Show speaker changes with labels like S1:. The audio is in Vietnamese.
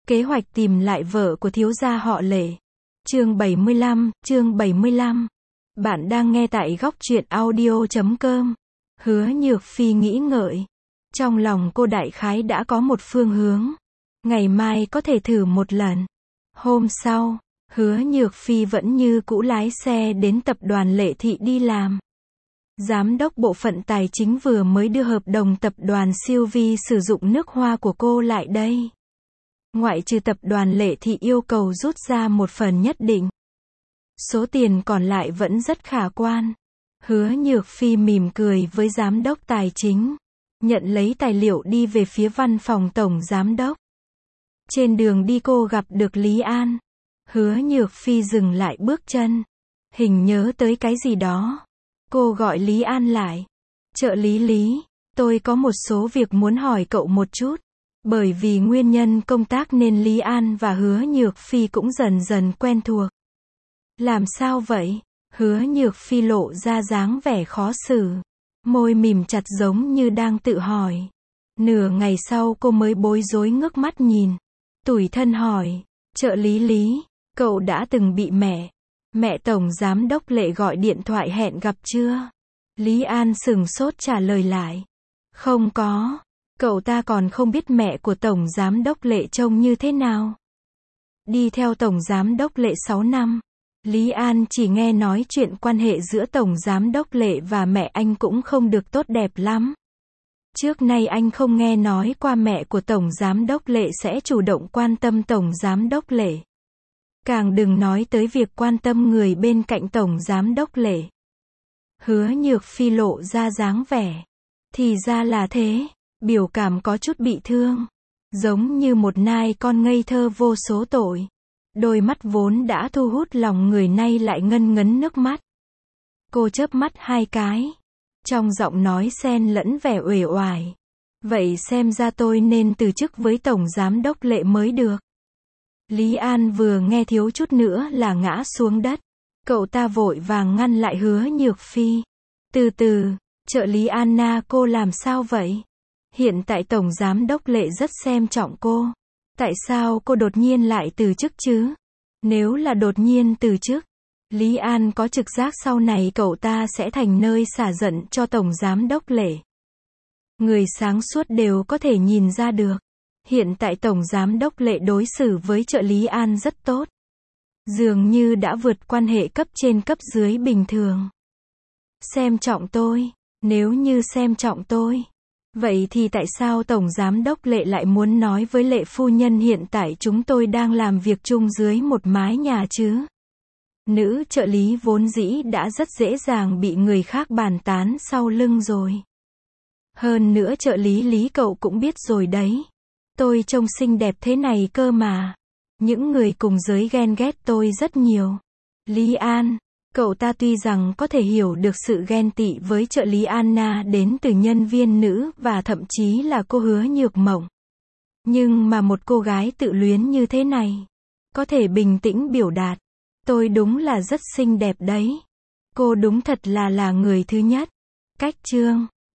S1: Kế hoạch tìm lại vợ của thiếu gia họ Lệ. Chương 75. Bạn đang nghe tại góc truyện audio.com. Hứa Nhược Phi nghĩ ngợi. Trong lòng cô đại khái đã có một phương hướng. Ngày mai có thể thử một lần. Hôm sau, Hứa Nhược Phi vẫn như cũ lái xe đến tập đoàn Lệ Thị đi làm. Giám đốc bộ phận tài chính vừa mới đưa hợp đồng tập đoàn siêu vi sử dụng nước hoa của cô lại đây. Ngoại trừ tập đoàn Lệ Thị yêu cầu rút ra một phần nhất định. Số tiền còn lại vẫn rất khả quan. Hứa Nhược Phi mỉm cười với giám đốc tài chính. Nhận lấy tài liệu đi về phía văn phòng tổng giám đốc. Trên đường đi cô gặp được Lý An. Hứa Nhược Phi dừng lại bước chân. Hình nhớ tới cái gì đó. Cô gọi Lý An lại. Trợ lý Lý, tôi có một số việc muốn hỏi cậu một chút. Bởi vì nguyên nhân công tác nên Lý An và Hứa Nhược Phi cũng dần dần quen thuộc. Làm sao vậy? Hứa Nhược Phi lộ ra dáng vẻ khó xử. Môi mím chặt giống như đang tự hỏi. Nửa ngày sau cô mới bối rối ngước mắt nhìn. Tủi thân hỏi, trợ lý Lý, cậu đã từng bị mẹ tổng giám đốc Lệ gọi điện thoại hẹn gặp chưa? Lý An sửng sốt trả lời lại. Không có. Cậu ta còn không biết mẹ của tổng giám đốc Lệ trông như thế nào. Đi theo tổng giám đốc Lệ 6 năm. Lý An chỉ nghe nói chuyện quan hệ giữa tổng giám đốc Lệ và mẹ anh cũng không được tốt đẹp lắm. Trước nay anh không nghe nói qua mẹ của tổng giám đốc Lệ sẽ chủ động quan tâm tổng giám đốc Lệ. Càng đừng nói tới việc quan tâm người bên cạnh tổng giám đốc Lệ. Hứa Nhược Phi lộ ra dáng vẻ. Thì ra là thế. Biểu cảm có chút bị thương. Giống như một nai con ngây thơ vô số tội. Đôi mắt vốn đã thu hút lòng người nay lại ngân ngấn nước mắt. Cô chớp mắt hai cái. Trong giọng nói xen lẫn vẻ uể oải. Vậy xem ra tôi nên từ chức với tổng giám đốc Lệ mới được. Lý An vừa nghe thiếu chút nữa là ngã xuống đất. Cậu ta vội vàng ngăn lại Hứa Nhược Phi. Từ từ, trợ lý Anna cô làm sao vậy? Hiện tại tổng giám đốc Lệ rất xem trọng cô. Tại sao cô đột nhiên lại từ chức chứ? Nếu là đột nhiên từ chức, Lý An có trực giác sau này cậu ta sẽ thành nơi xả giận cho tổng giám đốc Lệ. Người sáng suốt đều có thể nhìn ra được. Hiện tại tổng giám đốc Lệ đối xử với trợ lý An rất tốt. Dường như đã vượt quan hệ cấp trên cấp dưới bình thường. Xem trọng tôi. Nếu như xem trọng tôi. Vậy thì tại sao tổng giám đốc Lệ lại muốn nói với Lệ phu nhân hiện tại chúng tôi đang làm việc chung dưới một mái nhà chứ? Nữ trợ lý vốn dĩ đã rất dễ dàng bị người khác bàn tán sau lưng rồi. Hơn nữa trợ lý Lý cậu cũng biết rồi đấy. Tôi trông xinh đẹp thế này cơ mà. Những người cùng giới ghen ghét tôi rất nhiều. Lý An, cậu ta tuy rằng có thể hiểu được sự ghen tị với trợ lý Anna đến từ nhân viên nữ và thậm chí là cô Hứa Nhược Mộng. Nhưng mà một cô gái tự luyến như thế này, có thể bình tĩnh biểu đạt. Tôi đúng là rất xinh đẹp đấy. Cô đúng thật là người thứ nhất. Cách chương